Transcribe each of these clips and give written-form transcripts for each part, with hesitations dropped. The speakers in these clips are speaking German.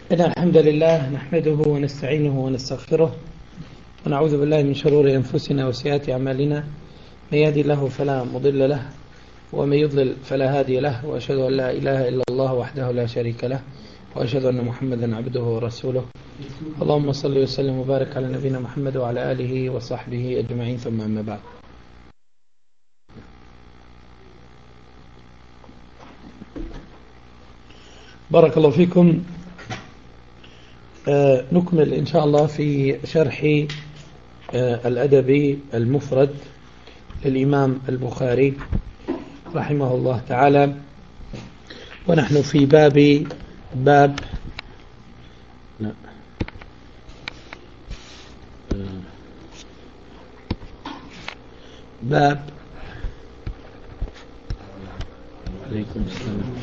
إن الحمد لله نحمده ونستعينه ونستغفره ونعوذ بالله من شرور أنفسنا وسيئات أعمالنا. من يهدي الله فلا مضل له ومن يضلل فلا هادي له، وأشهد أن لا إله إلا الله وحده لا شريك له، وأشهد أن محمدا عبده ورسوله. اللهم صل وسلم وبارك على نبينا محمد وعلى آله وصحبه أجمعين، ثم أما بعد. بارك الله فيكم. نكمل إن شاء الله في شرح الأدب المفرد للإمام البخاري رحمه الله تعالى، ونحن في باب عليكم السلام.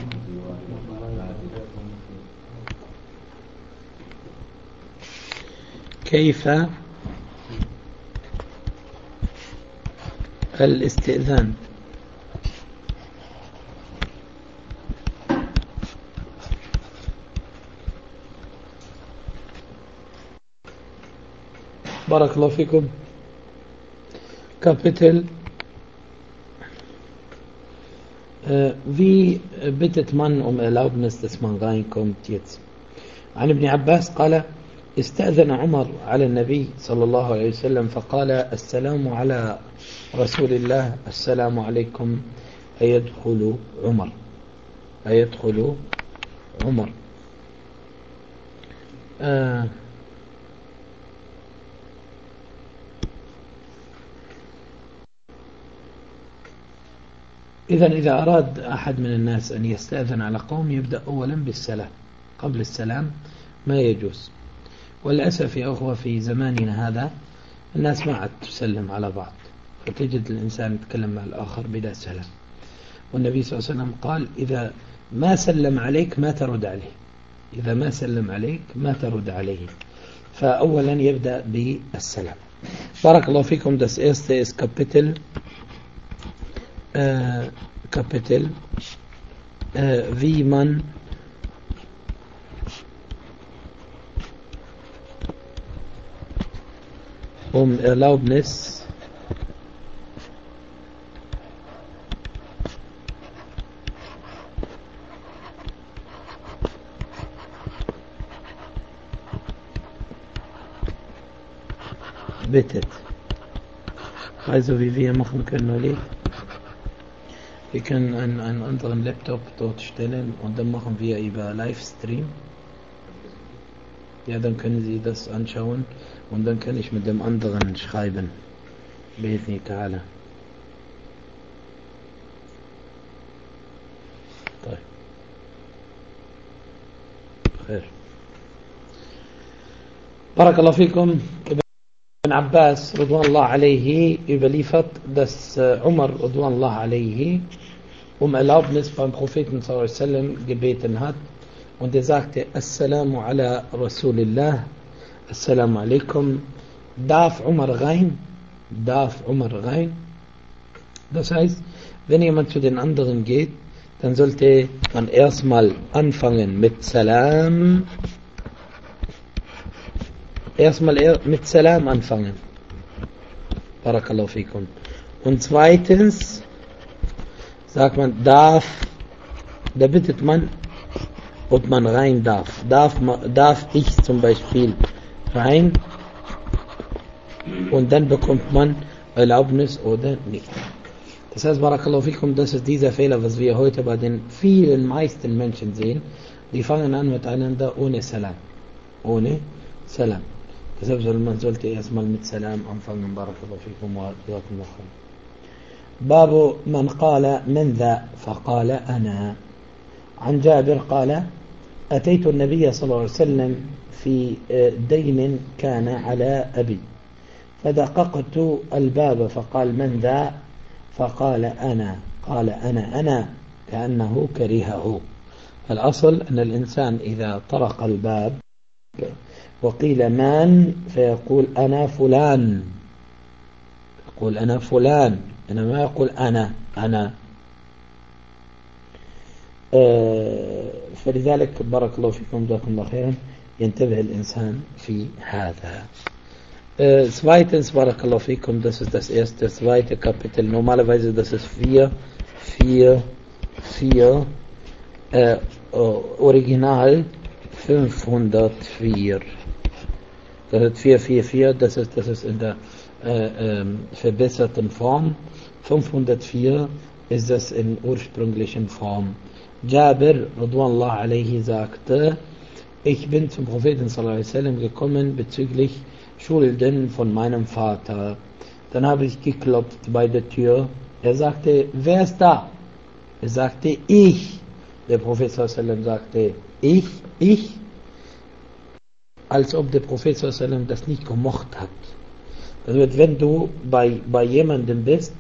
كيف الاستئذان. بارك الله فيكم. Kapitel wie bittet man Erlaubnis, dass man reinkommt jetzt. عن ابن عباس قال: استأذن عمر على النبي صلى الله عليه وسلم فقال: السلام على رسول الله، السلام عليكم، أيدخل عمر. إذا أراد أحد من الناس أن يستأذن على قوم يبدأ أولا بالسلام، قبل السلام ما يجوز. وللأسف يا أخوة في زماننا هذا الناس ما عاد تسلم على بعض، فتجد الإنسان يتكلم مع الآخر بلا سلام. والنبي صلى الله عليه وسلم قال: إذا ما سلم عليك ما ترد عليه، فأولا يبدأ بالسلام. بارك الله فيكم. Das erste ist Kapitel wie man Erlaubnis bittet. Also wie wir machen können, Oli. Wir können einen anderen Laptop dort stellen und dann machen wir über Livestream. Ja, dann können Sie das anschauen und dann kann ich mit dem anderen schreiben. بإذن تعالى. طيب. خير. بارك الله فيكم. Ibn Abbas Radwanullah alayhi überliefert, dass Umar Radwanullah alayhi Erlaubnis beim Propheten sallallahu alaihi wasallam gebeten hat, und er sagte: Assalamu ala Rasulillah, Assalamu alaikum. Darf Umar rein? Das heißt, wenn jemand zu den anderen geht, dann sollte man erstmal anfangen mit Salam. Mit Salam anfangen. Barakallahu fikum. Und zweitens sagt man, da bittet man, ob man rein darf. Darf ich zum Beispiel rein? Und dann bekommt man Erlaubnis oder nicht. Das heißt, Barakallahu fikum, das ist dieser Fehler, was wir heute bei den meisten Menschen sehen. Die fangen an miteinander ohne Salam. Deshalb man sollte erstmal mit Salam anfangen. Barakallahu fikum wa jazakumullahu khair. باب من قال من ذا فقال أنا. عن جابر قال: أتيت النبي صلى الله عليه وسلم في دين كان على أبي، فدققت الباب فقال: من ذا؟ فقال: أنا. قال: أنا كأنه كرهه. الأصل أن الإنسان إذا طرق الباب وقيل من فيقول أنا فلان، إنما يقول أنا. فلذلك بارك الله فيكم جزاكم الله خيرا ينتبه الإنسان في هذا. Zweitens, Barakallahu fikum, das ist das erste, zweite Kapitel. Normalerweise, das ist 4, Original 504. Das ist 444, das ist in der verbesserten Form. 504 ist das in ursprünglichen Form. Jabir, Radwanullah alayhi, sagte, ich bin zum Propheten sallallahu alaihi wasallam gekommen bezüglich Schulden von meinem Vater. Dann habe ich geklopft bei der Tür. Er sagte, wer ist da? Er sagte, ich. Der Prophet sallallahu alaihi wasallam sagte, ich. Als ob der Prophet sallallahu alaihi wasallam das nicht gemocht hat. Das wird, wenn du bei jemandem bist,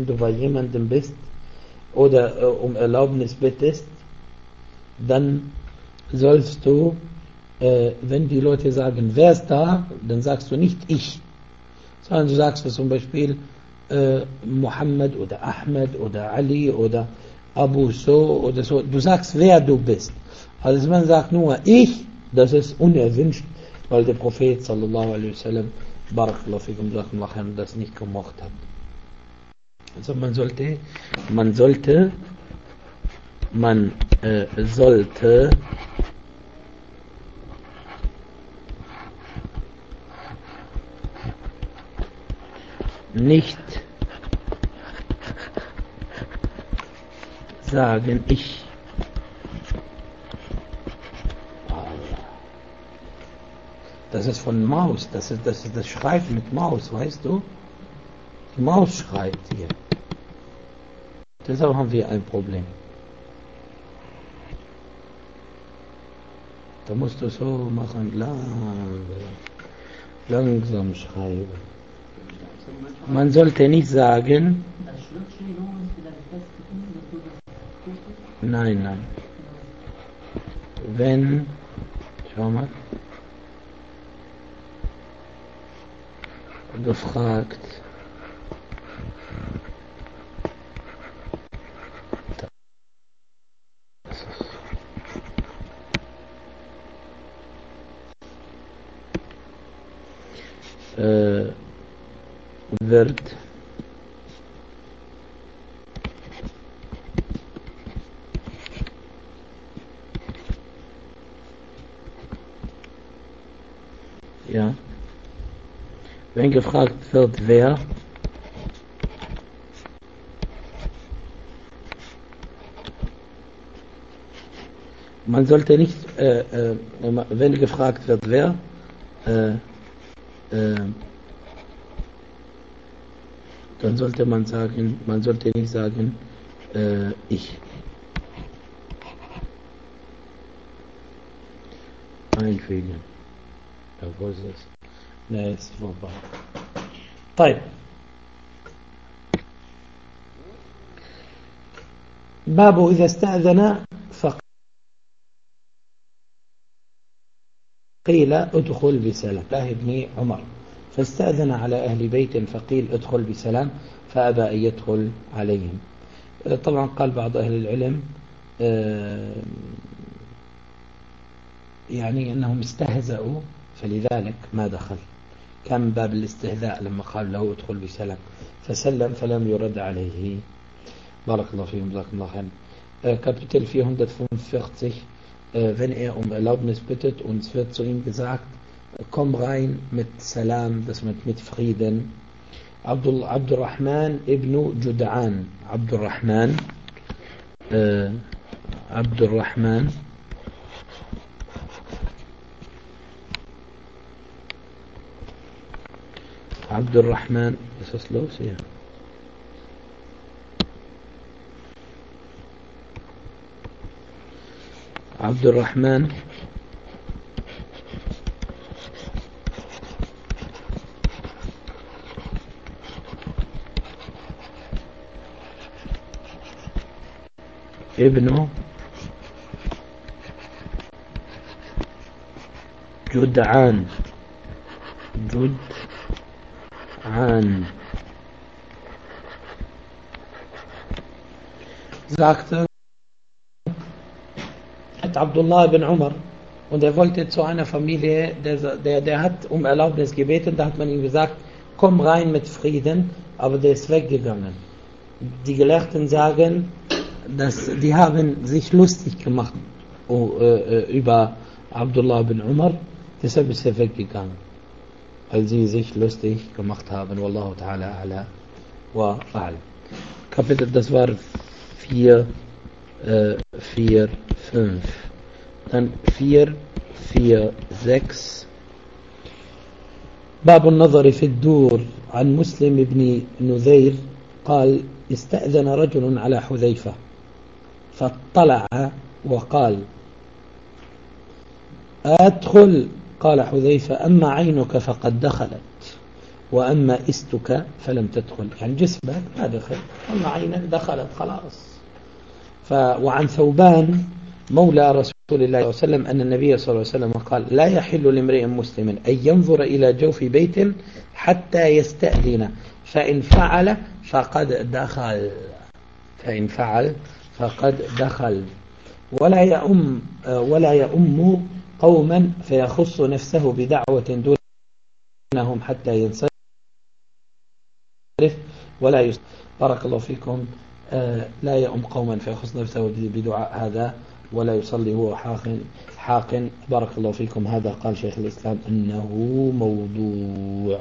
oder um Erlaubnis bittest, dann sollst du, wenn die Leute sagen, wer ist da, dann sagst du nicht ich, sondern du sagst zum Beispiel Muhammad oder Ahmed oder Ali oder Abu so oder so. Du sagst, wer du bist. Also man sagt nur ich, das ist unerwünscht, weil der Prophet sallallahu alaihi wasallam barakallahu fikum das nicht gemocht hat. Also man sollte nicht sagen ich. Das ist von Maus, das ist das Schreiben mit Maus, weißt du? Die Maus schreibt hier. Deshalb haben wir ein Problem. Da musst du so machen, langsam schreiben. Man sollte nicht sagen, nein. Wenn, schau mal, gefragt wird, ja, wenn gefragt wird, wer, man sollte nicht, wenn gefragt wird, wer, dann sollte man sollte nicht sagen, ich. Einfügen. Ja, wo ist es? Ne, ist vorbei. طيب. باب إذا استأذن فقيل ادخل بسلام. الله بن عمر فاستأذن على أهل بيت فقيل ادخل بسلام فأبى أن يدخل عليهم. طبعا قال بعض أهل العلم يعني أنهم استهزأوا فلذلك ما دخل. كان باب الاستهزاء لما قال له ادخل بسلام فسلم فلم يرد عليه. بارك الله فيهم جزاكم الله خيرا. Kapitel 445, wenn er Erlaubnis bittet und es wird zu ihm gesagt, komm rein mit Salam, das mit Frieden. Abdurrahman ibn Jud'an. Abdurrahman was ist los hier? Abdurrahman ibn Jud'an sagte, heißt Abdullah ibn Umar und er wollte zu einer Familie, der hat um Erlaubnis gebeten, da hat man ihm gesagt, komm rein mit Frieden, aber der ist weggegangen. Die Gelehrten sagen, dass die haben sich lustig gemacht über Abdullah ibn Umar, deshalb ist er weggegangen, weil sie sich lustig gemacht haben. Wallahu ta'ala a'la wa a'lam. Kapitel, das war 4, 5. Dann 4, 6. باب النظر في الدور عن مسلم بن نذير قال استأذن رجل على حذيفة فاطلع وقال أدخل. قال حذيفة أما عينك فقد دخلت وأما إستك فلم تدخل، يعني جسمك ما دخل، أما عينك دخلت خلاص. وعن ثوبان مولى رسول الله صلى الله عليه وسلم أن النبي صلى الله عليه وسلم قال لا يحل لامرئ مسلم أن ينظر إلى جوف بيت حتى يستأذن فإن فعل فقد دخل، فإن فعل فقد دخل. ولا يؤم قوما فيخص نفسه بدعوة دونهم حتى ينصرف ولا يصلي. بارك الله فيكم. لا يؤم قوما فيخص نفسه بدعاء هذا ولا يصلي هو حاق. بارك الله فيكم. هذا قال شيخ الإسلام أنه موضوع.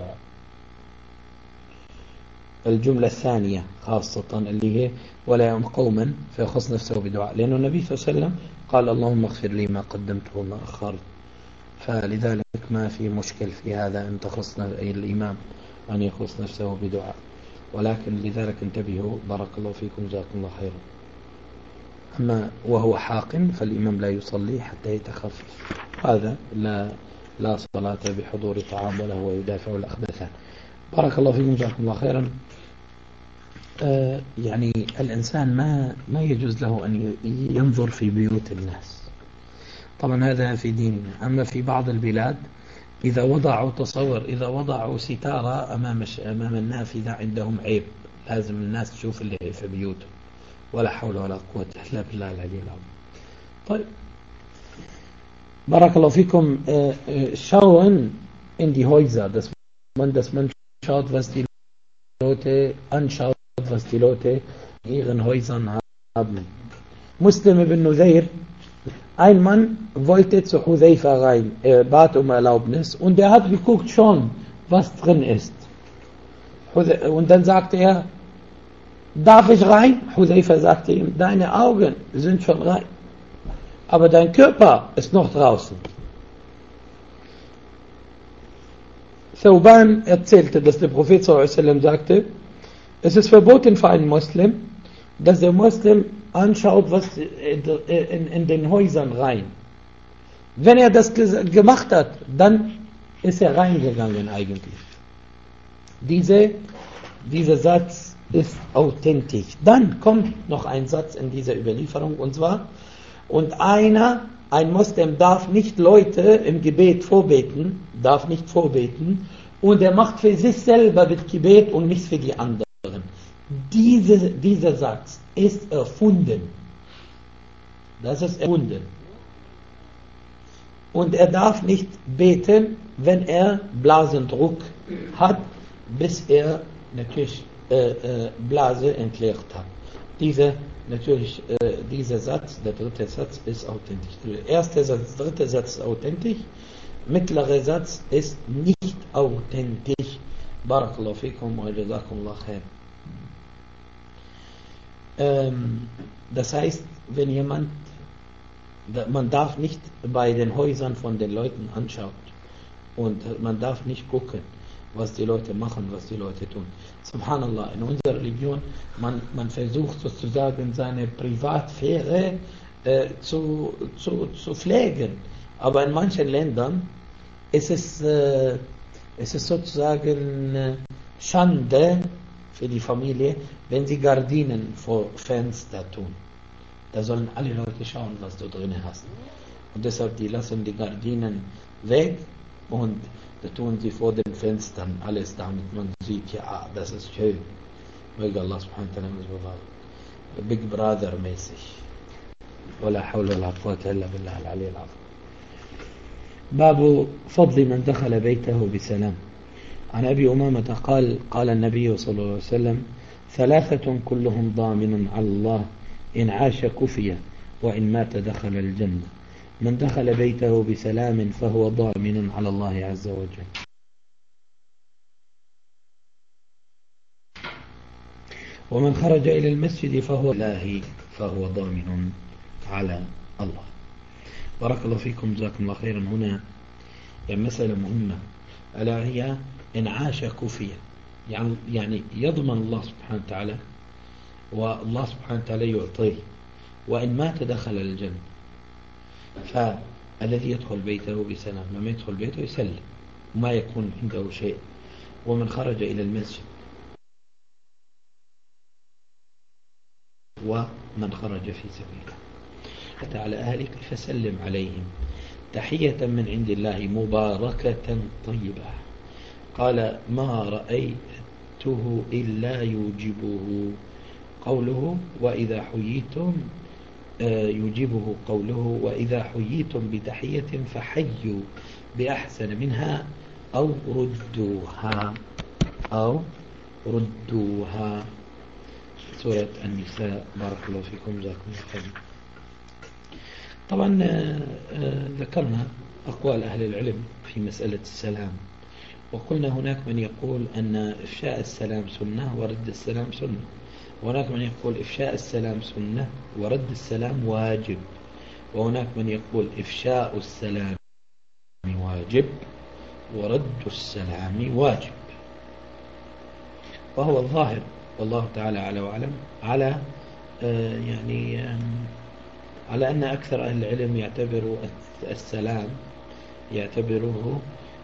الجملة الثانية خاصة اللي هي ولا يؤم قوما فيخص نفسه بدعاء، لأن النبي صلى الله عليه وسلم قال اللهم اغفر لي ما قدمت وما أخرت، فلذلك ما في مشكل في هذا أن تخص الإمام أن يخص نفسه بدعاء، ولكن لذلك انتبهوا بارك الله فيكم جزاكم الله خيرا. أما وهو حاق فالإمام لا يصلي حتى يتخفف، هذا لا صلاة بحضور طعام ولا هو يدافع الأخبثان. بارك الله فيكم جزاكم الله خيرا. يعني الإنسان ما يجوز له أن ينظر في بيوت الناس، طبعا هذا في ديننا. أما في بعض البلاد إذا وضعوا ستارة أمام النافذة عندهم عيب، لازم الناس تشوف اللي في بيوتهم، ولا حول ولا قوة إلا بالله العلي العظيم. طيب بارك الله فيكم. Schauen in die Häuser, dass man schaut, was die Leute anschaut, was die Leute in ihren Häusern haben. Muslim ibn Nudayr, ein Mann wollte zu Hudhayfa rein, er bat um Erlaubnis und er hat geguckt schon, was drin ist. Und dann sagte er, darf ich rein? Hudhayfa sagte ihm, deine Augen sind schon rein, aber dein Körper ist noch draußen. Thawban erzählte, dass der Prophet ﷺ sagte, es ist verboten für einen Muslim, dass der Muslim anschaut, was in den Häusern rein. Wenn er das gemacht hat, dann ist er reingegangen eigentlich. Dieser Satz ist authentisch. Dann kommt noch ein Satz in dieser Überlieferung, und zwar, ein Muslim darf nicht Leute im Gebet vorbeten, und er macht für sich selber das Gebet und nicht für die anderen. Dieser Satz ist erfunden. Das ist erfunden. Und er darf nicht beten, wenn er Blasendruck hat, bis er natürlich Blase entleert hat. Dieser Satz, der dritte Satz, ist authentisch. Der erste Satz, der dritte Satz ist authentisch. Mittlerer Satz ist nicht authentisch. Barakallahu fikum wa jazakumullah khair. Das heißt, wenn man darf nicht bei den Häusern von den Leuten anschauen und man darf nicht gucken, was die Leute machen, was die Leute tun. Subhanallah, in unserer Religion, man versucht sozusagen seine Privatsphäre zu pflegen, aber in manchen Ländern ist es sozusagen Schande für die Familie, wenn sie Gardinen vor Fenster tun. Da sollen alle Leute schauen, was du drin hast. Und deshalb, die lassen die Gardinen weg und da tun sie vor den Fenstern alles, damit man sieht, ja, das ist schön. Möge Allah subhanahu wa ta'ala uns bewahren. Big Brother mäßig. ولا حول ولا قوة إلا بالله العلي العظيم. باب فضل من دخل بيته بسلام. عن أبي أمامة قال قال النبي صلى الله عليه وسلم: ثلاثة كلهم ضامن على الله، إن عاش كفية وإن مات دخل الجنة: من دخل بيته بسلام فهو ضامن على الله عز وجل، ومن خرج إلى المسجد فهو الله فهو ضامن على الله. بارك الله فيكم، جزاكم الله خيرا. هنا يعني مسألة مهمة، ألا هي إن عاش كفية، يعني يضمن الله سبحانه وتعالى، والله سبحانه وتعالى يعطيه، وإن مات دخل الجنة. فالذي يدخل بيته بسلام، لما يدخل بيته يسلم وما يكون عنده شيء. ومن خرج إلى المسجد، ومن خرج في سبيله حتى على أهلك فسلم عليهم تحية من عند الله مباركة طيبة. قال: ما رأيته إلا يوجبه قوله وإذا حييتم يجيبه قوله وإذا حييتم بتحية فحيوا بأحسن منها أو ردوها. سورة النساء. بارك الله فيكم، جزاكم الله خيرا. طبعا ذكرنا أقوال أهل العلم في مسألة السلام، وقلنا هناك من يقول أن إفشاء السلام سنة ورد السلام سنة، وهناك من يقول إفشاء السلام سنة ورد السلام واجب، وهناك من يقول إفشاء السلام واجب ورد السلام واجب. وهو الظاهر والله تعالى أعلى وأعلم على على أن أكثر أهل العلم يعتبروا السلام يعتبروه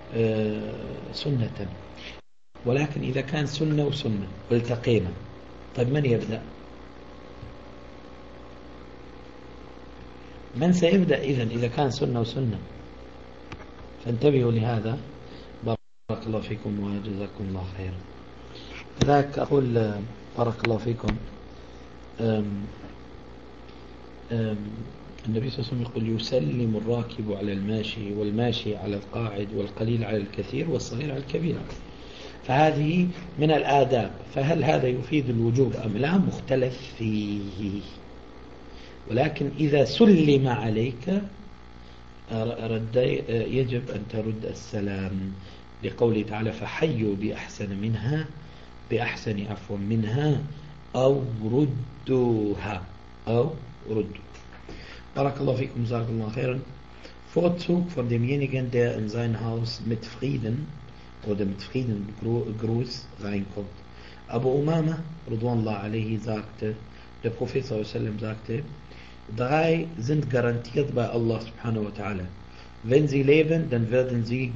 سنة، ولكن إذا كان سنة وسنة والتقينا، طيب من يبدأ؟ من سيبدأ إذا كان سنة وسنة؟ فانتبهوا لهذا. بارك الله فيكم وجزاكم الله خيرا. ذاك أقول بارك الله فيكم، النبي صلى الله عليه وسلم يقول: يسلم الراكب على الماشي، والماشي على القاعد، والقليل على الكثير، والصغير على الكبير. فهذه من الآداب. فهل هذا يفيد الوجوب أم لا؟ مختلف فيه، ولكن إذا سلم عليك يجب أن ترد السلام، لقوله تعالى: فحيوا بأحسن منها أو ردوها. Barakallahu fikum, jazakallahu khairan. Vorzug von demjenigen, der in sein Haus mit Frieden oder mit Friedensgruß reinkommt. Abu Umama Ridwanullah alayhi sagte, der Prophet sallallahu alaihi wasallam sagte: 3 sind garantiert bei Allah subhanahu wa ta'ala. Wenn sie leben, dann werden sie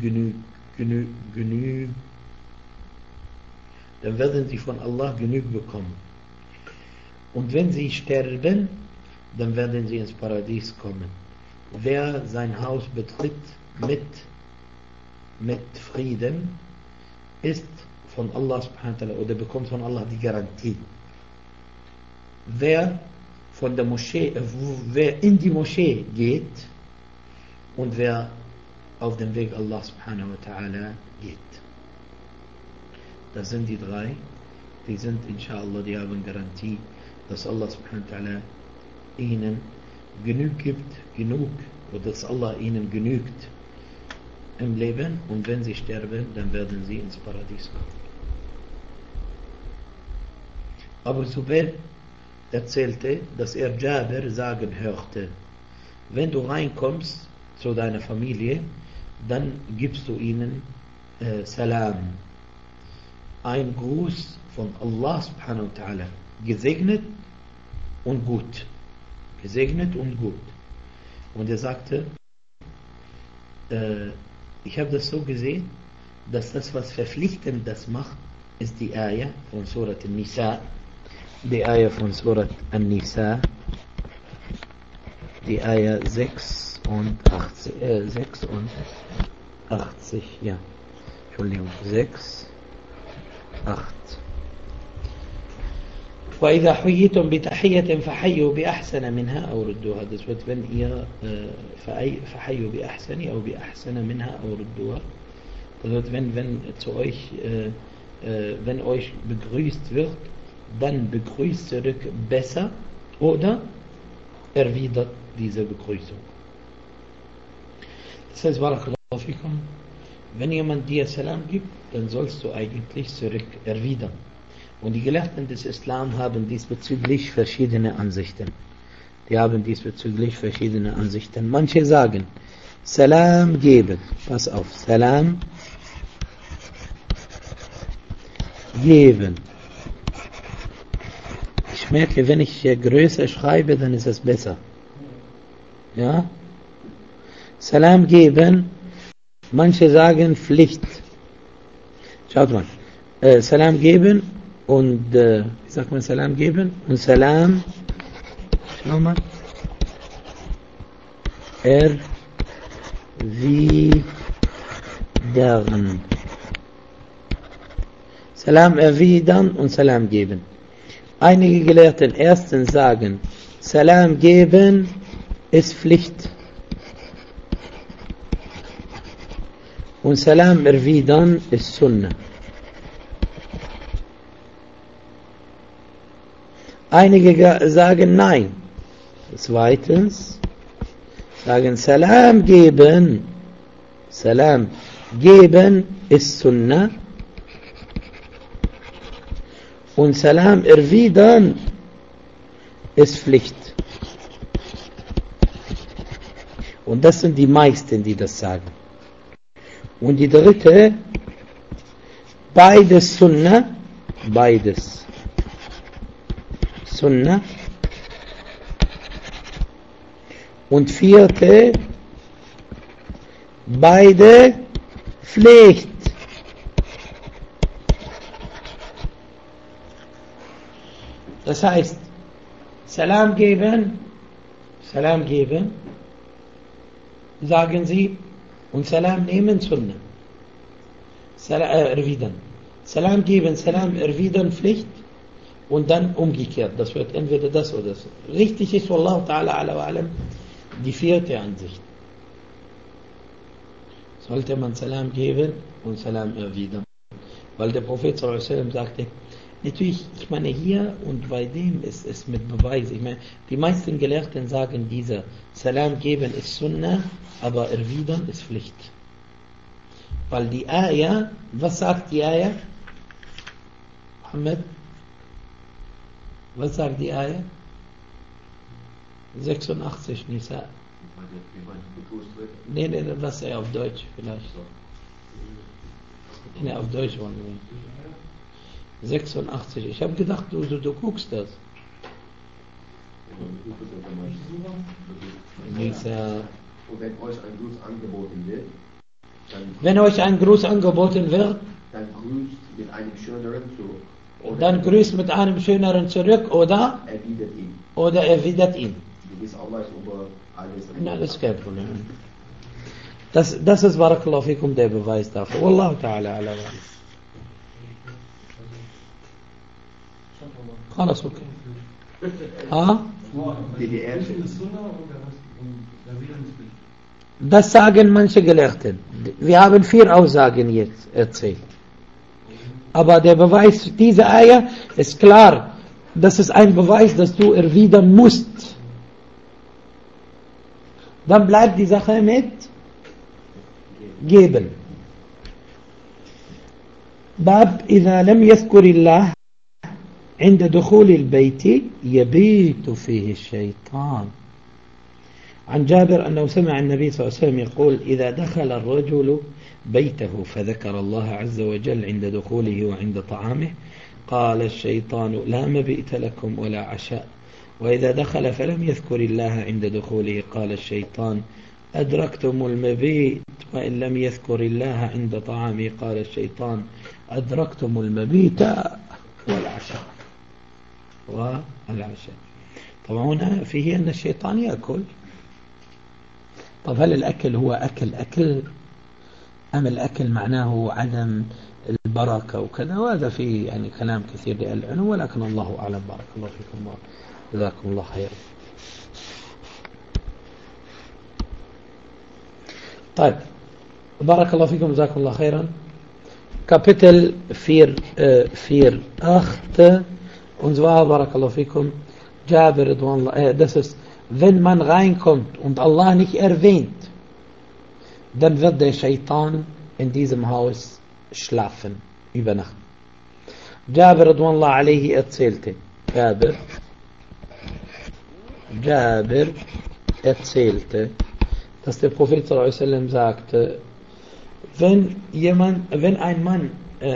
dann werden sie von Allah Genüge bekommen. Und wenn sie sterben, dann werden sie ins Paradies kommen. Wer sein Haus betritt mit Frieden, ist von Allah subhanahu wa ta'ala oder bekommt von Allah die Garantie. Wer in die Moschee geht und wer auf dem Weg Allah subhanahu wa ta'ala geht. Das sind die 3, die sind inshallah, die haben Garantie, dass Allah subhanahu wa ta'ala ihnen genug, oder dass Allah ihnen genügt im Leben, und wenn sie sterben, dann werden sie ins Paradies kommen. Abu Zubair erzählte, dass er Jabir sagen hörte: wenn du reinkommst zu deiner Familie, dann gibst du ihnen Salam, ein Gruß von Allah subhanahu wa ta'ala, gesegnet und gut. Und er sagte, ich habe das so gesehen, dass das, was verpflichtend das macht, ist die Ayah von Surat An-Nisa. Die Ayah von Surat An-Nisa, die Ayah 86, ja, Entschuldigung, 6, 8. وإذا حييتم بتحية فحيوا بأحسن منها أو ردوها. Das wird, wenn ihr فحيوا بأحسن أو بأحسن منها أو ردوها. Das wird, wenn zu euch wenn euch begrüßt wird, dann begrüßt zurück besser oder erwidert diese Begrüßung. Das heißt, Barakallahu fikum, wenn jemand dir Salam gibt, dann sollst du eigentlich zurück erwidern. Und die Gelehrten des Islam haben diesbezüglich verschiedene Ansichten. Manche sagen, Salam geben. Pass auf, Salam geben. Ich merke, wenn ich größer schreibe, dann ist es besser. Ja? Salam geben. Manche sagen Pflicht. Schaut mal. Salam geben und wie sagt man Salam geben? Und Salam, schau mal, erwidern. Salam erwidern und Salam geben. Einige Gelehrten erstens sagen, Salam geben ist Pflicht. Und Salam erwidern ist Sunnah. Einige sagen nein. Zweitens sagen Salam geben ist Sunnah. Und Salam erwidern ist Pflicht. Und das sind die meisten, die das sagen. Und die dritte, beides Sunnah, und vierte, beide Pflicht. Das heißt, Salam geben, sagen sie, und Salam nehmen, Sunnah. Erwidern. Salam geben, Salam erwidern, Pflicht. Und dann umgekehrt. Das wird entweder das oder das. Richtig ist, Wallahu ta'ala ala wa alam, die vierte Ansicht. Sollte man Salam geben und Salam erwidern. Weil der Prophet sallallahu alaihi wasallam sagte, natürlich, ich meine hier und bei dem ist es mit Beweis. Ich meine, die meisten Gelehrten sagen, dieser Salam geben ist Sunnah, aber erwidern ist Pflicht. Weil die Ayah, was sagt die Ayah? Muhammad? Was sagt die Ayah? 86 Nisa. Nee, was er auf Deutsch vielleicht. Nee, auf Deutsch wollen wir. 86. Ich habe gedacht, du guckst das. Nisa. Und wenn euch ein Gruß angeboten wird, dann grüßt mit einem schöneren zurück. Dann grüßt mit einem schöneren zurück oder erwidert ihn. Gewiss Allah ist über alles. Na, das ist kein Problem. Das ist Barakallahu fikum der Beweis dafür. Wallahu ta'ala ala wa. Alles okay. Das sagen manche Gelehrten. Wir haben 4 Aussagen jetzt erzählt. Aber der Beweis dieser Eier ist klar. Das ist ein Beweis, dass du erwidern musst. Dann bleibt die Sache mit geben. Bab, إذا لم يذكر الله عند دخول البيت يبيت فيه الشيطان. عن جابر أنه سمع النبي صلى الله عليه وسلم يقول إذا دخل الرجل بيته فذكر الله عز وجل عند دخوله وعند طعامه قال الشيطان لا مبيت لكم ولا عشاء. وإذا دخل فلم يذكر الله عند دخوله قال الشيطان أدركتم المبيت وإن لم يذكر الله عند طعامه قال الشيطان أدركتم المبيت والعشاء. طبعا هنا فيه أن الشيطان يأكل. طب هل الأكل هو أكل أما الأكل معناه عدم البركة وكذا، وهذا فيه يعني كلام كثير للعلم، ولكن الله أعلم. بارك الله فيكم وجزاكم الله خير. طيب بارك الله فيكم وجزاكم الله خيرا. Kapitel 4:8 und zwar, barakallahu fikum, Jabir radhiyallahu, das ist, wenn man reinkommt und Allah nicht erwähnt, dann wird der Shaitan in diesem Haus schlafen, übernachten. Jabir radhiyallahu alayhi erzählte, Jabir erzählte, dass der Prophet sallallahu alaihi wasallam sagte, wenn ein Mann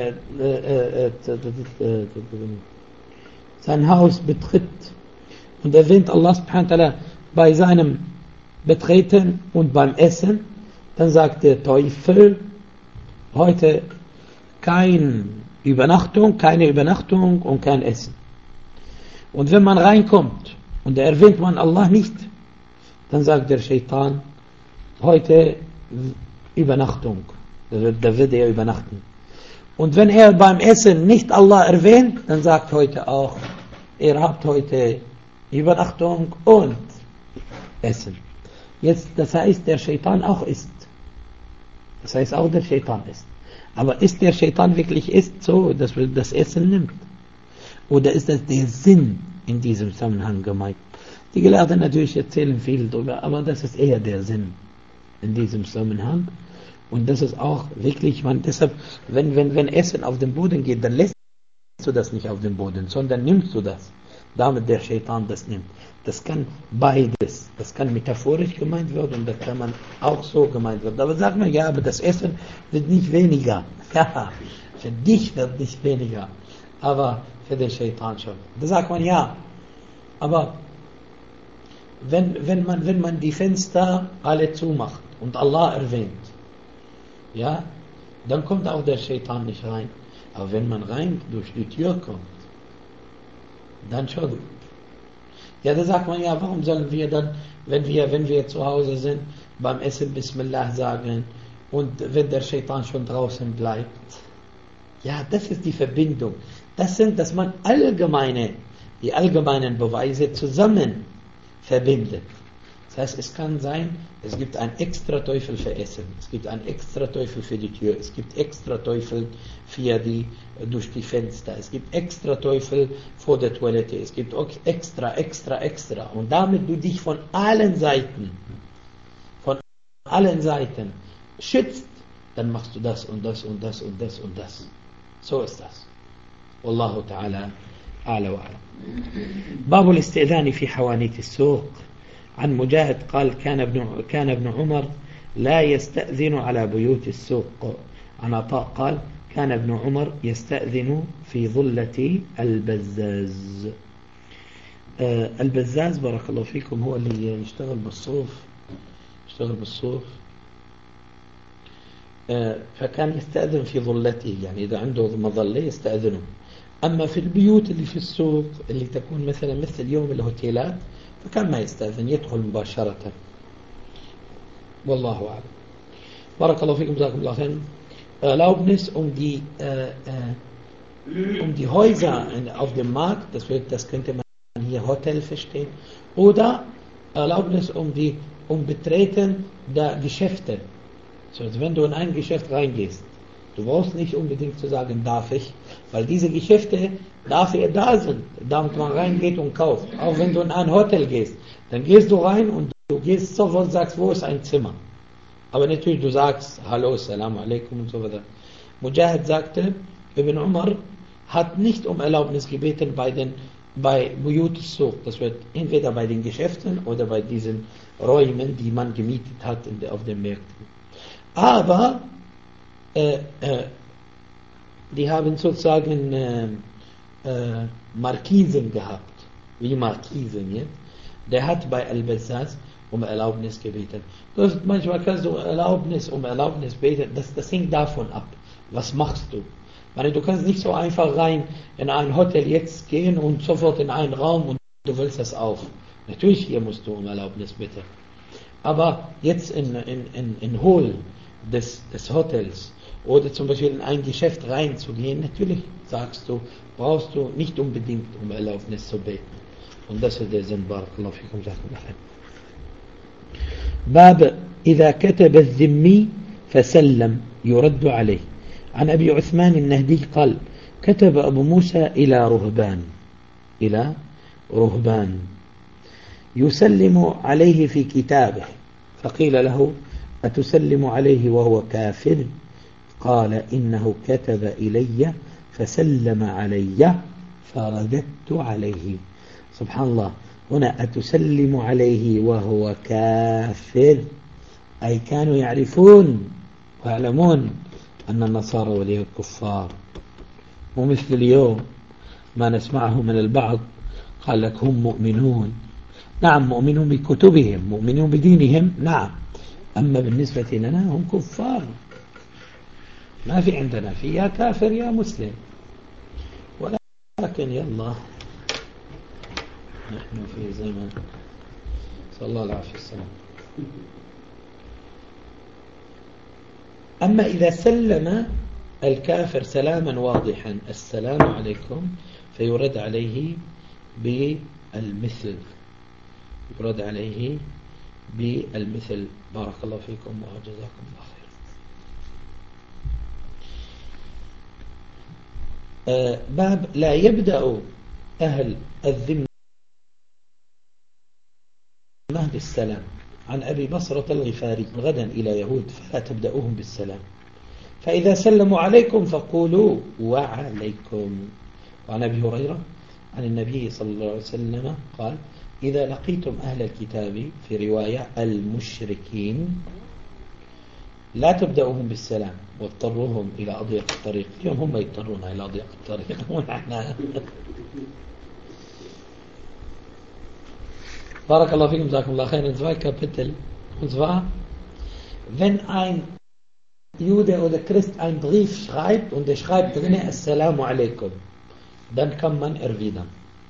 sein Haus betritt und erwähnt Allah subhanahu wa ta'ala bei seinem Betreten und beim Essen, dann sagt der Teufel, heute keine Übernachtung und kein Essen. Und wenn man reinkommt und erwähnt man Allah nicht, dann sagt der Shaitan, heute Übernachtung. Da wird er übernachten. Und wenn er beim Essen nicht Allah erwähnt, dann sagt heute auch, ihr habt heute Übernachtung und Essen. Jetzt, das heißt, der Shaitan auch isst. Das heißt auch, der Shaitan isst. Aber ist der Shaitan wirklich isst so, dass er das Essen nimmt? Oder ist das der Sinn in diesem Zusammenhang gemeint? Die Gelehrten natürlich erzählen viel darüber, aber das ist eher der Sinn in diesem Zusammenhang. Und das ist auch wirklich, deshalb, wenn Essen auf den Boden geht, dann lässt du das nicht auf den Boden, sondern nimmst du das, damit der Shaitan das nimmt. Das kann beides, das kann metaphorisch gemeint werden und das kann man auch so gemeint werden. Aber sag mal, ja, aber das Essen wird nicht weniger. Ja, für dich wird nicht weniger, aber für den Shaitan schon. Da sagt man ja, aber wenn man die Fenster alle zumacht und Allah erwähnt, ja, dann kommt auch der Shaitan nicht rein. Aber wenn man rein durch die Tür kommt, dann schon. Ja, da sagt man, ja, warum sollen wir dann, wenn wir zu Hause sind, beim Essen Bismillah sagen und wenn der Shaitan schon draußen bleibt? Ja, das ist die Verbindung. Dass man die allgemeinen Beweise zusammen verbindet. Das heißt, es kann sein, es gibt einen extra Teufel für Essen, es gibt einen extra Teufel für die Tür, es gibt extra Teufel durch die Fenster, es gibt extra Teufel vor der Toilette, es gibt auch extra. Und damit du dich von allen Seiten schützt, dann machst du das und das und das und das und das. So ist das. Wallahu ta'ala a'la wa a'lam. Babul istidhani fi hawanit as-suq. عن مجاهد قال كان ابن عمر لا يستأذن على بيوت السوق. عن عطاء قال كان ابن عمر يستأذن في ظلة البزاز. البزاز بارك الله فيكم هو اللي يشتغل بالصوف. فكان يستأذن في ظلته، يعني إذا عنده مظلة يستأذنه. أما في البيوت اللي في السوق اللي تكون مثل يوم الهوتيلات فكان ما يستأذن، يدخل مباشرة. والله أعلم. بارك الله فيكم جزاكم الله خير. Erlaubnis die Häuser auf dem Markt, das könnte man hier Hotel verstehen, oder Erlaubnis Betreten der Geschäfte. So, also wenn du in ein Geschäft reingehst, du brauchst nicht unbedingt zu sagen, darf ich, weil diese Geschäfte dafür da sind, damit man reingeht und kauft. Auch wenn du in ein Hotel gehst, dann gehst du rein und du gehst sofort und sagst, wo ist ein Zimmer? Aber natürlich, du sagst, hallo, salam alaikum und so weiter. Mujahid sagte, Ibn Umar hat nicht um Erlaubnis gebeten bei Buyut Suq. Das wird entweder bei den Geschäften oder bei diesen Räumen, die man gemietet hat auf den Märkten. Aber die haben sozusagen Markisen gehabt, wie Markisen jetzt. Der hat bei Al-Bazzaz um Erlaubnis gebeten. Manchmal kannst du um Erlaubnis beten, das hängt davon ab. Was machst du? Weil du kannst nicht so einfach rein in ein Hotel jetzt gehen und sofort in einen Raum und du willst das auf. Natürlich, hier musst du um Erlaubnis bitten. Aber jetzt in Hohl, des Hotels oder zum Beispiel in ein Geschäft reinzugehen, natürlich sagst du, brauchst du nicht unbedingt um Erlaubnis zu beten. Und das ist der Sinn, Barakallahu fikum, باب إذا كتب الذمي فسلم يرد عليه. عن أبي عثمان النهدي قال كتب أبو موسى إلى رهبان يسلم عليه في كتابه، فقيل له أتسلم عليه وهو كافر؟ قال إنه كتب إلي فسلم علي فرددت عليه. سبحان الله، هنا أتسلم عليه وهو كافر، أي كانوا يعرفون ويعلمون أن النصارى واليهود كفار، ومثل اليوم ما نسمعه من البعض قال لك هم مؤمنون. نعم، مؤمنون بكتبهم، مؤمنون بدينهم، نعم، أما بالنسبة لنا هم كفار، ما في عندنا في يا كافر يا مسلم. ولكن يلا نحن في زمن صلى الله العافية والسلام. أما إذا سلم الكافر سلاما واضحا السلام عليكم، فيرد عليه بالمثل، يرد عليه بالمثل. بارك الله فيكم وجزاكم الله خير. باب لا يبدأ أهل الذمة بالسلام. عن أبي بصرة الغفاري غدا إلى يهود فلا تبدأوهم بالسلام، فإذا سلموا عليكم فقولوا وعليكم. وعن أبي هريرة عن النبي صلى الله عليه وسلم قال إذا لقيتم أهل الكتاب، في رواية المشركين، لا تبدأوهم بالسلام واضطروهم إلى أضيق الطريق. اليوم هم يضطرون إلى أضيق الطريق ونحن بارك الله فيكم جزاكم الله خير. Zwei Kapitel. Und zwar, wenn ein Jude oder Christ einen Brief schreibt und er schreibt drinnen Assalamu alaikum, dann kann man erwidern.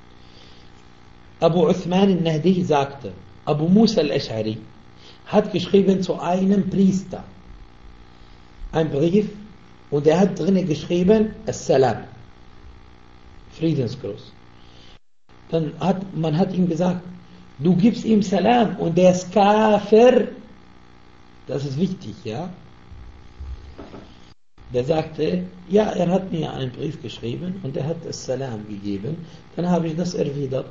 Abu Uthman al-Nahdi sagte, Abu Musa al-Ash'ari hat geschrieben zu einem Priester einen Brief und er hat drinnen geschrieben Assalam, Friedensgruß. Dann hat man ihm gesagt, du gibst ihm Salam und der ist Kafir. Das ist wichtig, ja. Der sagte, ja, er hat mir einen Brief geschrieben und er hat das Salam gegeben. Dann habe ich das erwidert.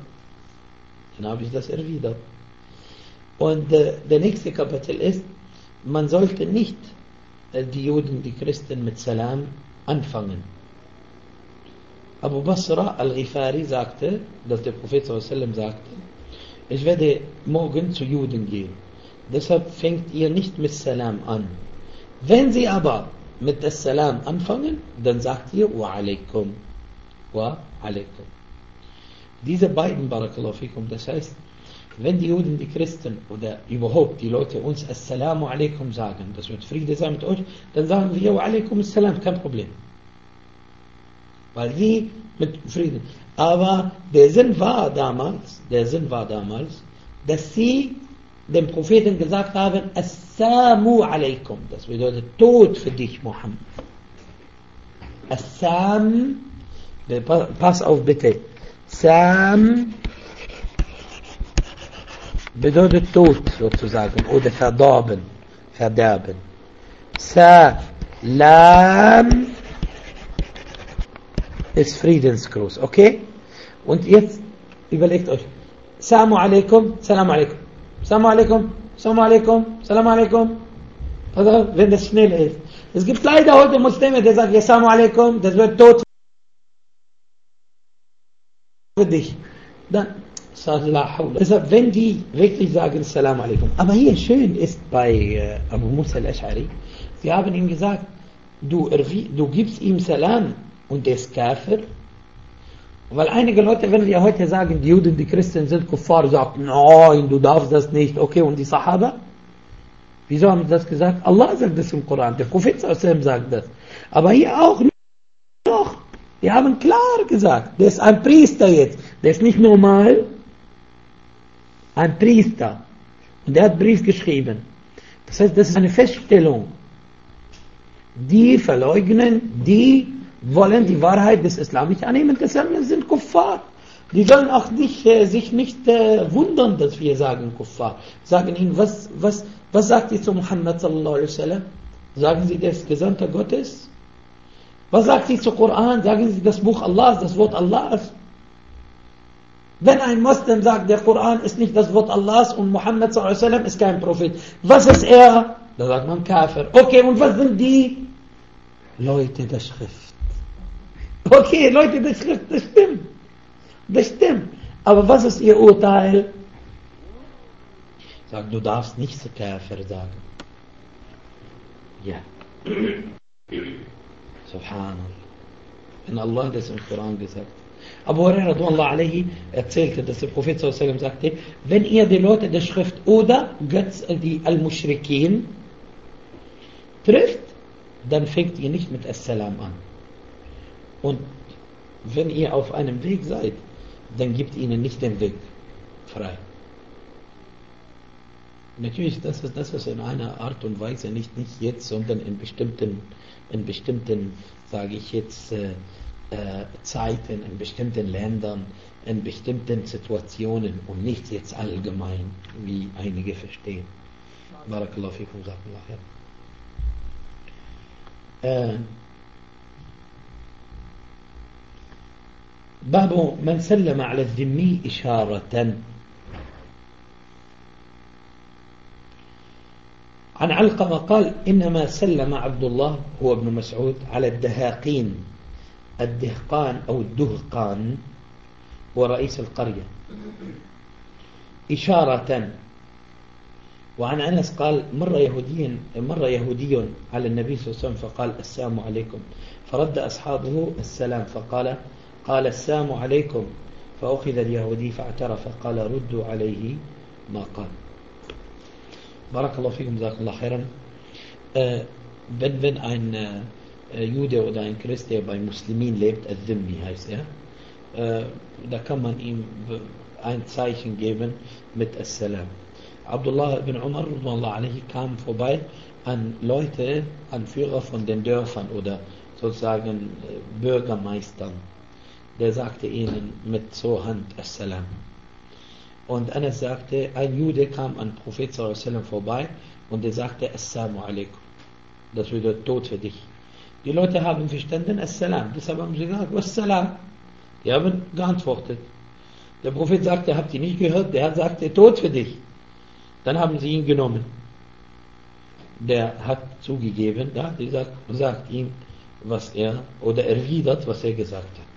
Und der nächste Kapitel ist, man sollte nicht die Juden, die Christen mit Salam anfangen. Abu Basra al-Ghifari sagte, dass der Prophet sallallahu sagte, ich werde morgen zu Juden gehen. Deshalb fängt ihr nicht mit Salam an. Wenn sie aber mit das Salam anfangen, dann sagt ihr wa alaikum. Wa alaikum. Diese beiden, Barakallahu fikum, das heißt, wenn die Juden, die Christen oder überhaupt die Leute uns Assalamu alaikum sagen, das wird Friede sein mit euch, dann sagen wir wa alaikum assalam, kein Problem. Weil sie mit Frieden. Aber der Sinn war damals, dass sie dem Propheten gesagt haben, Assalamu alaikum. Das bedeutet Tod für dich, Muhammad. Assam, pass auf bitte. Sam bedeutet Tod sozusagen oder Verderben. Salam ist Friedensgruß, okay? Und jetzt überlegt euch, Assalamu alaikum, Salam alaikum, Assalamu alaikum, Assalamu alaikum, Salam alaikum. Also, wenn das schnell ist. Es gibt leider heute Muslime, die sagen, Assalamu alaikum, das wird tot für dich. Dann, deshalb, wenn die wirklich sagen, Assalamu alaikum. Aber hier schön ist bei Abu Musa al-Ash'ari, sie haben ihm gesagt, du gibst ihm Salam und der ist Kafir. Weil einige Leute, wenn wir heute sagen, die Juden, die Christen sind Kuffar, sagen, nein, du darfst das nicht, okay, und die Sahaba? Wieso haben sie das gesagt? Allah sagt das im Koran, der Prophet sagt das. Aber hier auch noch, die haben klar gesagt, der ist ein Priester jetzt, der ist nicht normal, ein Priester. Und der hat einen Brief geschrieben. Das heißt, das ist eine Feststellung, Die verleugnen, die wollen die Wahrheit des Islam nicht annehmen, deshalb sind Kuffar. Die sollen auch nicht, sich nicht wundern, dass wir sagen Kuffar. Sagen ihnen, was sagt ihr zu Muhammad sallallahu alaihi wasallam? Sagen sie, der ist Gesandter Gottes? Was sagt sie zu Koran? Sagen sie, das Buch Allahs, das Wort Allahs? Wenn ein Muslim sagt, der Koran ist nicht das Wort Allahs und Muhammad sallallahu alaihi wasallam ist kein Prophet, was ist er? Da sagt man Kafir. Okay, und was sind die? Leute der Schrift. Okay, Leute der Schrift, das stimmt. Das stimmt. Aber was ist ihr Urteil? Sagt, du darfst nicht zu Kafir sagen. Ja. Subhanallah. Wenn Allah das im Koran gesagt hat. Abu Hurairah radhiyallahu anhu erzählte, dass der Prophet sallallahu alaihi wasallam sagte, wenn ihr die Leute der Schrift oder die Al-Mushrikin trifft, dann fängt ihr nicht mit Assalam an. Und wenn ihr auf einem Weg seid, dann gibt ihnen nicht den Weg frei. Natürlich, das ist in einer Art und Weise nicht jetzt, sondern in bestimmten, sage ich jetzt, Zeiten, in bestimmten Ländern, in bestimmten Situationen und nicht jetzt allgemein, wie einige verstehen. Barakallahu fikum, jazakallahu khair. باب من سلم على الذمي إشارة. عن علقمة قال إنما سلم عبد الله هو ابن مسعود على الدهاقين، الدهقان أو الدهقان ورئيس القرية إشارة. وعن أنس قال مر يهودي على النبي صلى الله عليه وسلم فقال السلام عليكم، فرد أصحابه السلام قال السلام عليكم، فأخذ اليهودي فاعترف قال ردوا عليه ما قال. بارك الله فيكم, جزاكم الله خيرا. Wenn ein Jude oder ein Christ, der bei Muslimen lebt, Al-Dhimmi heißt er, da kann man ihm ein Zeichen geben mit As-Salam. Abdullah ibn Umar kam vorbei an Leute, an Führer von den Dörfern oder sozusagen Bürgermeistern. Der sagte ihnen mit so Hand As-Salam. Und Anas sagte, ein Jude kam an Prophet sallallahu alaihi wasallam vorbei und der sagte Assalamu alaikum. Das bedeutet Tod für dich. Die Leute haben verstanden As-Salam. Deshalb haben sie gesagt, Wassalam. Die haben geantwortet. Der Prophet sagte, habt ihr nicht gehört? Der sagte, Tod für dich. Dann haben sie ihn genommen. Der hat zugegeben, ja, die sagt ihm, was er, oder erwidert, was er gesagt hat.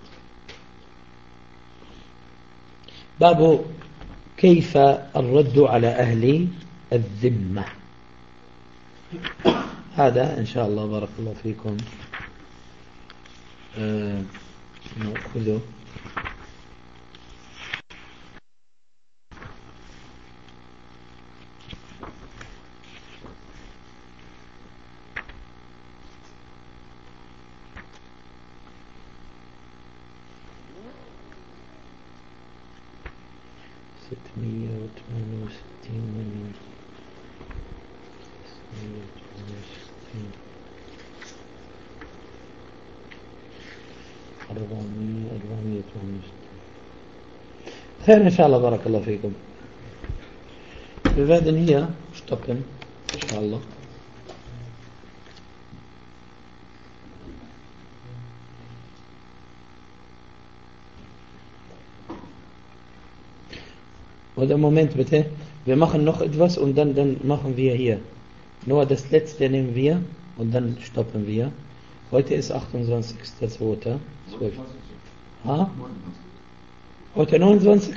Babu كيف الرد على أهل الذمة. هذا إن شاء الله بارك الله فيكم نأخذه. خير إن شاء الله بارك الله فيكم. Wir werden hier stoppen إن شاء الله. Oder Moment bitte, wir machen noch etwas und dann machen wir hier. Nur das letzte nehmen wir und dann stoppen wir. Heute ist 28.2. Ha? Heute 29.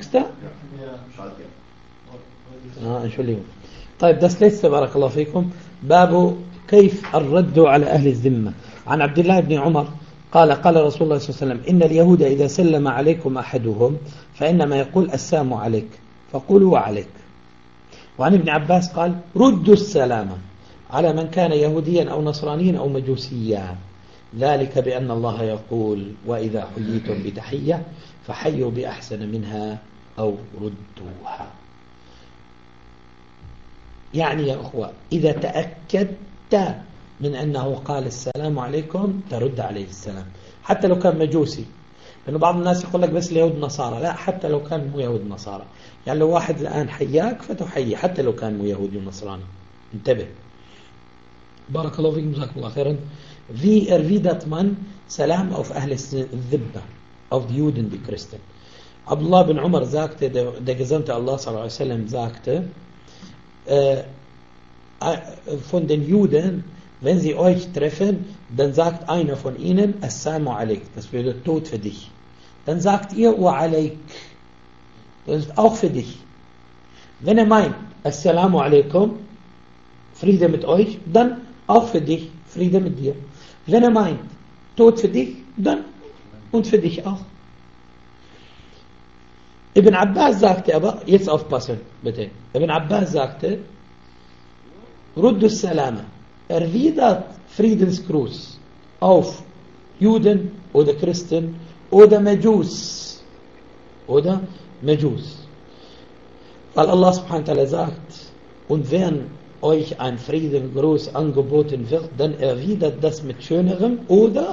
Entschuldigung. طيب das letzte بارك الله فيكم. باب كيف الرد على أهل الذمة. عن عبد الله بن عمر قال رسول الله صلى الله عليه وسلم إن اليهود إذا سلم عليكم أحدهم فإنما يقول السلام عليك فقولوا وعليك. وعن ابن عباس قال ردوا السلام على من كان يهوديا أو نصرانيا أو مجوسيا، ذلك بأن الله يقول وإذا حييتم بتحية فحيوا بأحسن منها أو ردوها. يعني يا أخوة إذا تأكدت من أنه قال السلام عليكم ترد عليه السلام حتى لو كان مجوسي. لأنه بعض الناس يقول لك بس اليهود النصارى، لا، حتى لو كان مو يهود نصارى. يعني لو واحد الآن حياك فتحيي حتى لو كان مو يهودي ونصراني. انتبه. بارك الله فيكم جزاكم الله خيرا. Wie erwidert man Salam auf Ahl al-Dhibba, auf die Juden, die Christen? Abdullah bin Umar sagte, der Gesandte Allah sallallahu alaihi wasallam sagte, von den Juden, wenn sie euch treffen, dann sagt einer von ihnen Assalamu alaik, das bedeutet Tod für dich. Dann sagt ihr Wa alaik, das ist auch für dich. Wenn er meint Assalamu alaikum, Friede mit euch, dann auch für dich, Friede mit dir. Wenn er meint Tod für dich, dann und für dich auch. Ibn Abbas sagte aber, jetzt aufpassen bitte, Ibn Abbas sagte, Ruddus Salama, erwidert Friedensgruß auf Juden oder Christen oder Majus. Oder Majus. Weil Allah subhanahu wa ta'ala sagt, und wenn euch ein Friedensgruß angeboten wird, dann erwidert das mit schönerem oder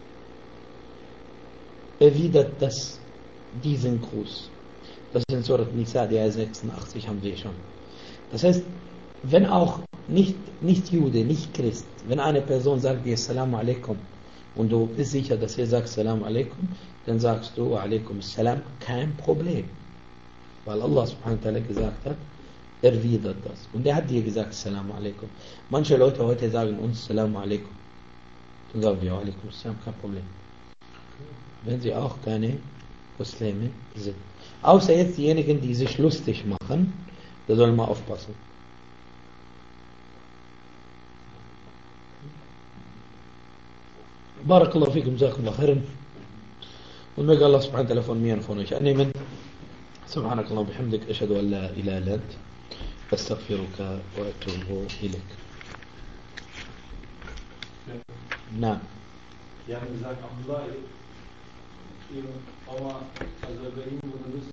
erwidert das diesen Gruß. Das ist in Surat Nisa, die 86 haben wir schon. Das heißt, wenn auch nicht Jude, nicht Christ, wenn eine Person sagt dir Assalamu alaikum und du bist sicher, dass er sagt Assalamu alaikum, dann sagst du Wa alaikum Assalam, kein Problem. Weil Allah subhanahu wa ta'ala gesagt hat, erwidert das. Und er hat dir gesagt Assalamu alaikum. Manche Leute heute sagen uns Assalamu alaikum. Dann sagen wir Wa alaikum Assalam, kein Problem. Wenn sie auch keine Muslime sind. Außer jetzt diejenigen, die sich lustig machen, da soll man aufpassen. Barakallahu fikum, jazakumullah khairan. Und möge Allah subhanahu wa ta'ala von mir und von euch annehmen. Subhanakallah bihamdik, ashhadu an la ilaha illa ant, astaghfiruka wa atubu ilaik. Na. Die haben gesagt, Abdullah, ihre Oma, also bei ihm wurde lustig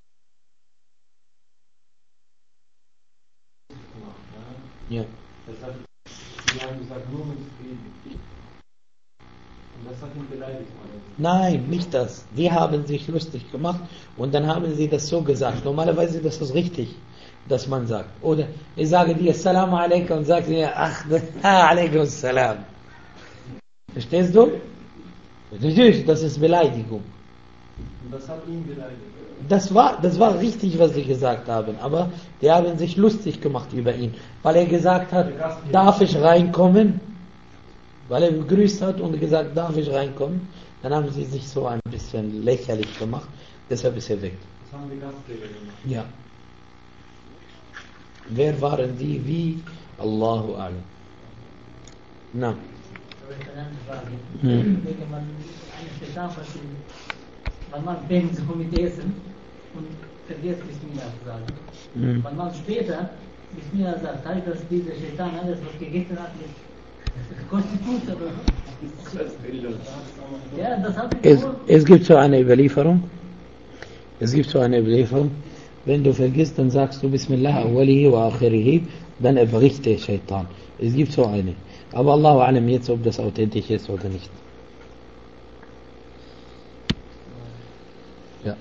gemacht. Ja. Deshalb, die haben gesagt, nur mit Frieden. Und das hat ihn beleidigt. Nein, nicht das. Die haben sich lustig gemacht und dann haben sie das so gesagt. Normalerweise ist das richtig, dass man sagt. Oder ich sage dir Assalamu alaikum und sage dir ach, alaikum assalam. Verstehst du? Natürlich, das ist Beleidigung. Und das hat ihn beleidigt. Das war richtig, was sie gesagt haben, aber die haben sich lustig gemacht über ihn, weil er gesagt hat, darf ich reinkommen? Weil er begrüßt hat und gesagt, darf ich reinkommen? Dann haben sie sich so ein bisschen lächerlich gemacht, deshalb ist er weg. Das haben die Gastgeber gemacht. Ja. Wer waren die? Wie? Allahu A'lam. Na. Aber ich habe eine Frage. Wenn man eine Metapher wenn man fängt so mit Essen und vergisst Bismillah zu sagen. Wenn man später Bismillah sagt, heißt das, dieser Shaitan alles, was gegessen hat, Konstitut oder ja, das habe ich es gibt so eine Überlieferung. Wenn du vergisst, dann sagst du Bismillah awwalihi wa akhirihi, dann erbricht der Shaitan. Es gibt so eine. Aber Allahu A'lam jetzt, ob das authentisch ist oder nicht. Ja.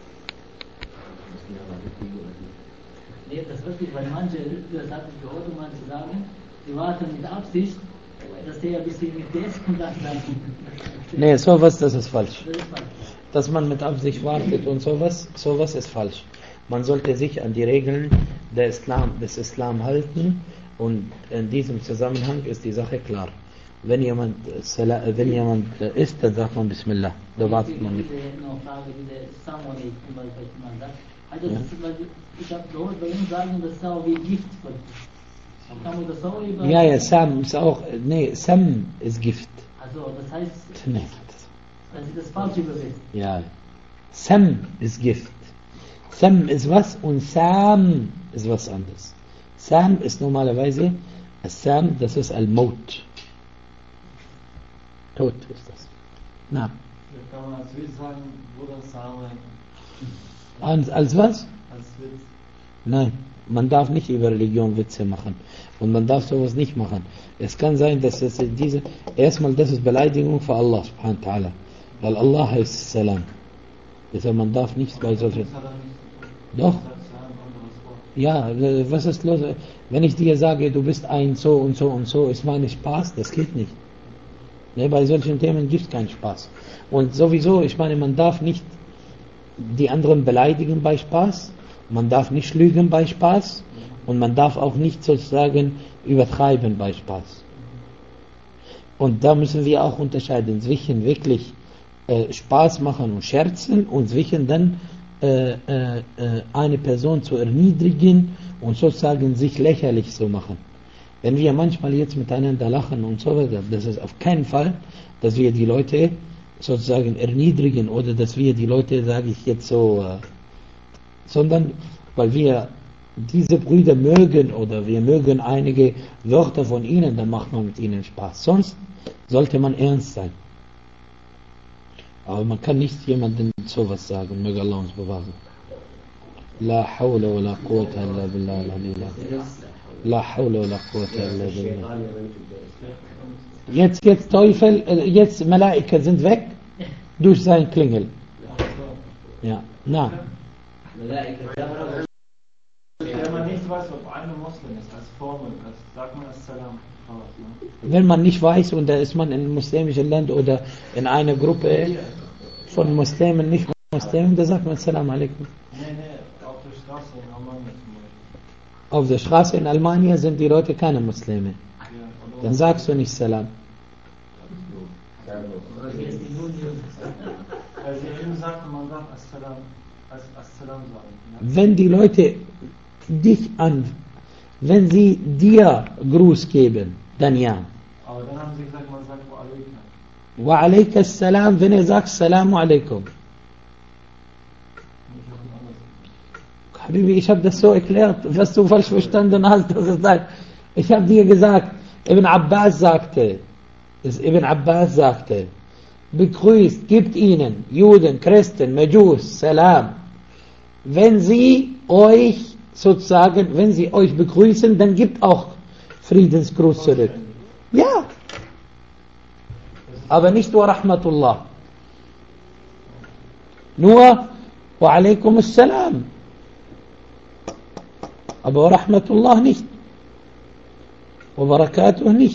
Nee, das wirklich, weil manche, das habe ich gehört, manche sagen, die warten mit Absicht, dass der ein bisschen mit der und dann Nee, sowas, das ist falsch. das ist falsch. Dass man mit Absicht wartet und sowas ist falsch. Man sollte sich an die Regeln des Islam halten und in diesem Zusammenhang ist die Sache klar. Wenn jemand isst, dann sagt man Bismillah. Da wartet man nicht. Ich habe gehört, bei ihm sagen, das ist auch wie Gift. Kann man das auch über... Ja, Sam ist auch, Sam ist Gift. Also, das heißt, Nee. dass ich das falsch übersetzt. Ja, Sam ist Gift. Sam ist was und Sam ist was anderes. Sam ist normalerweise, Sam, das ist Al-Maut. Tod ist das. Na. Kann man als Witz sagen, Bruder Samuel. Als was? Als Witz. Nein, man darf nicht über Religion Witze machen. Und man darf sowas nicht machen. Es kann sein, dass es erstmal, das ist Beleidigung für Allah subhanahu wa ta'ala. Weil Allah heißt Salam. Deshalb man darf nicht bei solchen... Doch. Ja, was ist los? Wenn ich dir sage, du bist ein so und so und so, ist meine Spaß, das geht nicht. Ne, bei solchen Themen gibt es keinen Spaß. Und sowieso, ich meine, man darf nicht die anderen beleidigen bei Spaß, man darf nicht lügen bei Spaß und man darf auch nicht sozusagen übertreiben bei Spaß. Und da müssen wir auch unterscheiden zwischen wirklich Spaß machen und scherzen und zwischen dann eine Person zu erniedrigen und sozusagen sich lächerlich zu machen. Wenn wir manchmal jetzt miteinander lachen und so weiter, das ist auf keinen Fall, dass wir die Leute sozusagen erniedrigen oder dass wir die Leute, sage ich jetzt so, sondern weil wir diese Brüder mögen oder wir mögen einige Wörter von ihnen, dann macht man mit ihnen Spaß. Sonst sollte man ernst sein. Aber man kann nicht jemandem sowas sagen, möge Allah uns bewahren. La hawla wa la quwwata illa billah al-aliyyil azim. La hawla wa la quwwata illa billah. Jetzt Teufel, jetzt Malaika sind weg durch sein Klingel. Ja, na. Wenn man nicht weiß, ob einer Muslim ist, als Formel, sagt man As-Salam. Wenn man nicht weiß und da ist man in einem muslimischen Land oder in einer Gruppe von Muslimen, nicht Muslimen, da sagt man Salam alaikum. Nee, auf der Straße in Almania zum Beispiel. Auf der Straße in Almania sind die Leute keine Muslime. Dann sagst du nicht Salam. Weil sie eben sagten, man darf As-Salam sagen. Wenn die Leute wenn sie dir Gruß geben, dann ja. Aber dann haben sie gesagt, man sagt Wa Alaika. Wa alaika salam, wenn ihr sagt Salamu alaikum. Habibi, ich habe das so erklärt, was du falsch verstanden hast. Ich habe dir gesagt, Ibn Abbas sagte, begrüßt, gibt ihnen, Juden, Christen, Majus, Salam. Wenn sie euch begrüßen, dann gibt auch Friedensgruß zurück. Ja. Aber nicht wa rahmatullah. Nur wa alaikum assalam. Aber wa rahmatullah nicht. Wa barakatuh nicht.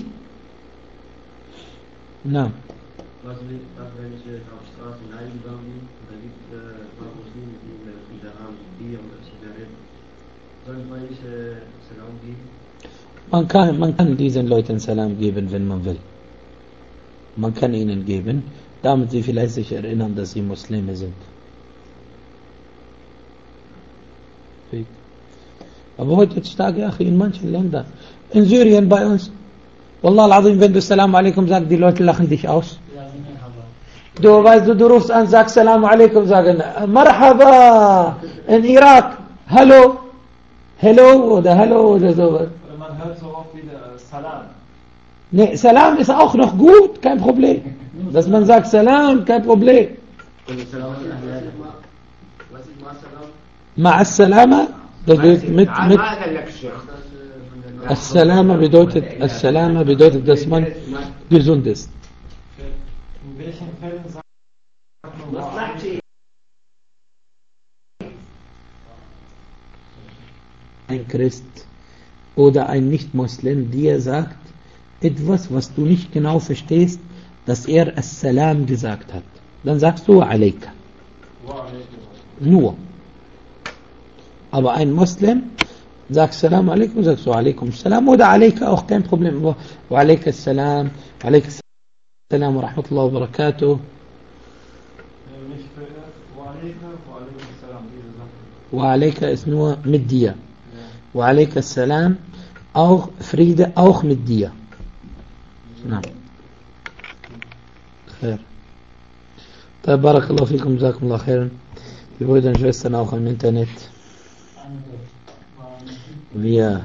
Na. Was wenn ich auf Straße hineingegangen bin, da gibt es ein paar Muslime, die da haben Bier oder Zigaretten. Soll man nicht Salam geben? Man kann diesen Leuten Salam geben, wenn man will. Man kann ihnen geben, damit sie vielleicht sich erinnern, dass sie Muslime sind. Aber heutzutage, in manchen Ländern, in Syrien bei uns, Wallah al-Azim, wenn du Salam alaikum sagst, die Leute lachen dich aus. Du weißt, du rufst an, sagst Salam alaikum, sagen Marhaba, in Irak, Hallo oder so. Oder man hört so oft wieder Salam. Ne, Salam ist auch noch gut, kein Problem. Dass man sagt Salam, kein Problem. Was ist Salam? Ma'as-Salama, das wird mit As-Salama bedeutet, dass man gesund ist. In welchen Fällen sagt man Wa Alaika? Ein Christ oder ein Nicht-Muslim dir sagt etwas, was du nicht genau verstehst, dass er As-Salam gesagt hat. Dann sagst du Wa Alaika. Nur. Aber ein Muslim sagt Salam alaikum, sagst du alaikum salam oder alaika auch kein Problem. Wa alaika salam wa rahmatullahi wa barakatuh. Wa alaika ist nur mit dir. Wa alaika salam auch Friede auch mit dir. Na. Khair. Barakallahu fikum, jazakumullah khairan. Die Brüder und Schwestern auch im Internet. Wir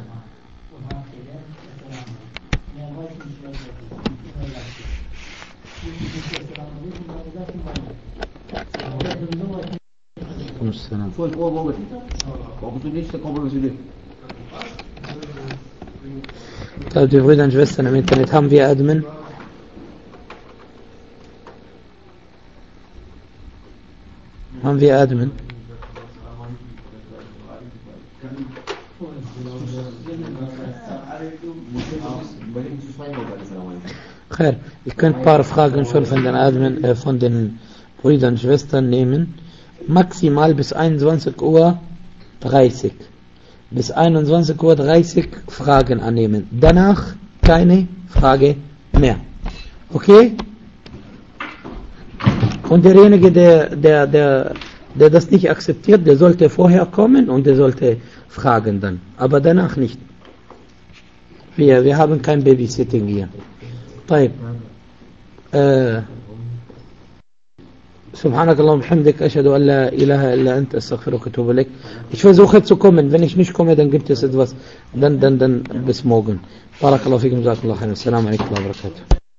Foi boa, Kommst du nicht, dann kommen wir wieder. طيب die Brüder und Schwestern im Internet, haben wir Admin? Haben wir Admin? Khair, ich könnte ein paar Fragen schon von den Admin, von den Brüdern und Schwestern nehmen. Maximal bis 21:30 Uhr. Bis 21:30 Uhr Fragen annehmen. Danach keine Frage mehr. Okay? Und derjenige, der das nicht akzeptiert, der sollte vorher kommen und der sollte fragen dann. Aber danach nicht. Wir haben kein Babysitting hier. طيب. سبحانك اللهم وبحمدك أشهد أن لا إله إلا أنت أستغفرك وأتوب إليك. Ich versuche zu kommen. Wenn ich nicht komme, dann gibt es etwas. Dann bis morgen. بارك الله فيكم. جزاكم الله خيرا. السلام عليكم ورحمة الله وبركاته.